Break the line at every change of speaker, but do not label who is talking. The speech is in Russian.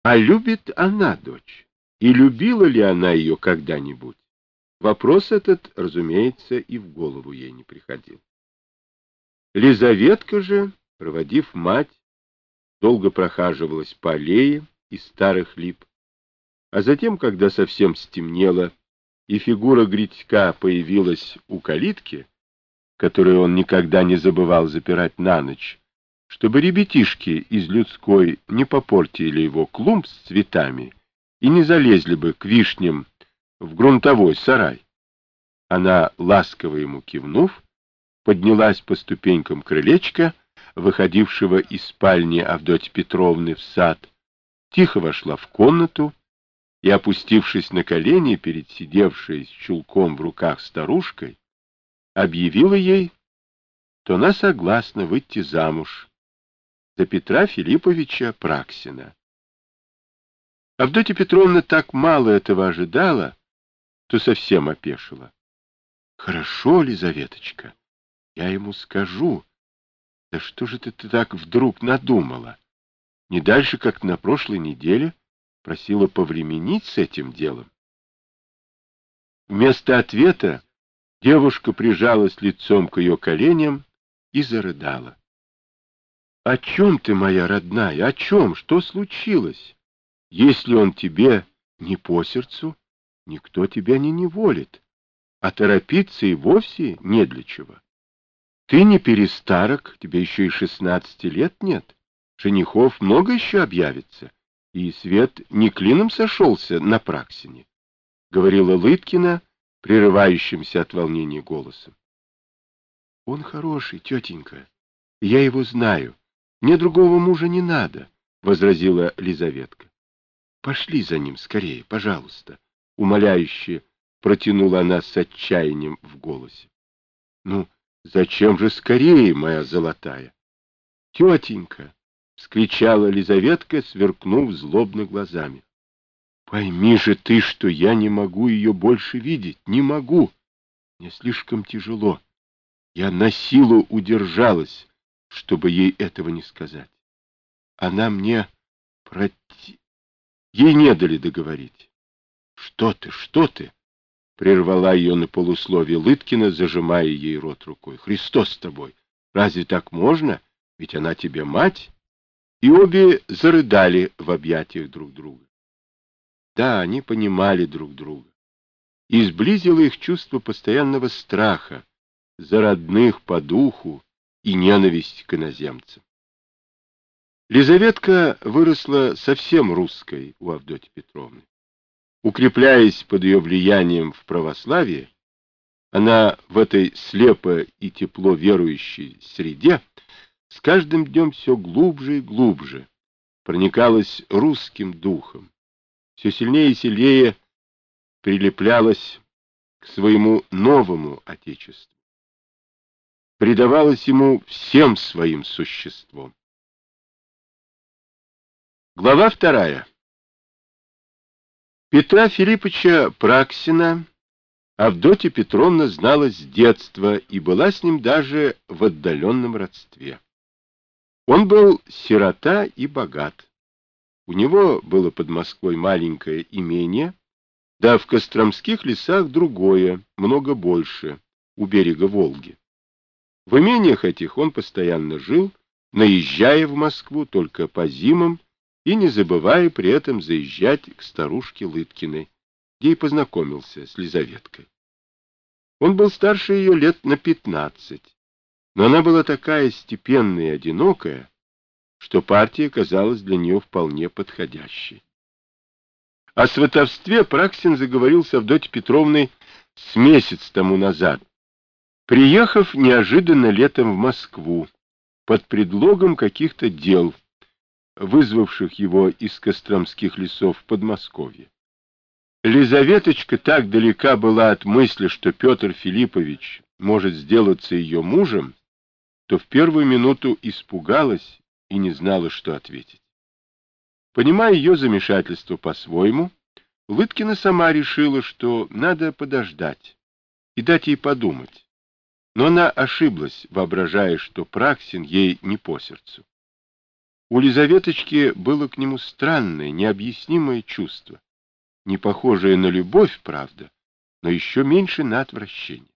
А любит она дочь? И любила ли она ее когда-нибудь? Вопрос этот, разумеется, и в голову ей не приходил. Лизаветка же, проводив мать, долго прохаживалась по аллее из старых лип, а затем, когда совсем стемнело, и фигура Гритька появилась у калитки, которую он никогда не забывал запирать на ночь, чтобы ребятишки из людской не попортили его клумб с цветами и не залезли бы к вишням в грунтовой сарай. Она, ласково ему кивнув, поднялась по ступенькам крылечка, выходившего из спальни Авдотьи Петровны в сад, тихо вошла в комнату и, опустившись на колени перед сидевшей с чулком в руках старушкой, объявила ей, что она согласна выйти замуж за Петра Филипповича Праксина. Авдотья Петровна так мало этого ожидала, что совсем опешила. — Хорошо, Лизаветочка, я ему скажу. Да что же ты так вдруг надумала? Не дальше, как на прошлой неделе, просила повременить с этим делом. Вместо ответа девушка прижалась лицом к ее коленям и зарыдала. — О чем ты, моя родная, о чем? Что случилось? Если он тебе не по сердцу, никто тебя не неволит, а торопиться и вовсе не для чего. Ты не перестарок, тебе еще и 16 лет нет. Женихов много еще объявится, и свет не клином сошелся на Праксине, — говорила Лыткина, прерывающимся от волнения голосом. — Он хороший, тетенька, я его знаю. Мне другого мужа не надо, — возразила Лизаветка. — Пошли за ним скорее, пожалуйста, — умоляюще протянула она с отчаянием в голосе. — Ну, зачем же скорее, моя золотая? — Тетенька! — вскричала Лизаветка, сверкнув злобно глазами. — Пойми же ты, что я не могу ее больше видеть, не могу. Мне слишком тяжело. Я на силу удержалась, чтобы ей этого не сказать. Она мне Ей не дали договорить. — Что ты, что ты? — прервала ее на полусловие Лыткина, зажимая ей рот рукой. — Христос с тобой! Разве так можно? Ведь она тебе мать. И обе зарыдали в объятиях друг друга. Да, они понимали друг друга. И сблизило их чувство постоянного страха за родных по духу и ненависть к иноземцам. Лизаветка выросла совсем русской у Авдотьи Петровны. Укрепляясь под ее влиянием в православии, она в этой слепо и тепло верующей среде с каждым днем все глубже и глубже проникалась русским духом, все сильнее и сильнее прилеплялась к своему новому отечеству, предавалась ему всем своим существом. Глава 2. Петра Филипповича Праксина Авдотья Петровна знала с детства и была с ним даже в отдаленном родстве. Он был сирота и богат. У него было под Москвой маленькое имение, да в Костромских лесах другое, много больше, у берега Волги. В имениях этих он постоянно жил, наезжая в Москву только по зимам и не забывая при этом заезжать к старушке Лыткиной, где и познакомился с Лизаветкой. Он был старше ее лет на 15, но она была такая степенная и одинокая, что партия казалась для нее вполне подходящей. О сватовстве Праксин заговорил с Авдотьей Петровной с месяц тому назад, приехав неожиданно летом в Москву под предлогом каких-то дел, вызвавших его из Костромских лесов в Подмосковье. Лизаветочка так далека была от мысли, что Петр Филиппович может сделаться ее мужем, то в первую минуту испугалась и не знала, что ответить. Понимая ее замешательство по-своему, Лыткина сама решила, что надо подождать и дать ей подумать. Но она ошиблась, воображая, что Праксин ей не по сердцу. У Лизаветочки было к нему странное, необъяснимое чувство, не похожее на любовь, правда, но еще меньше на отвращение.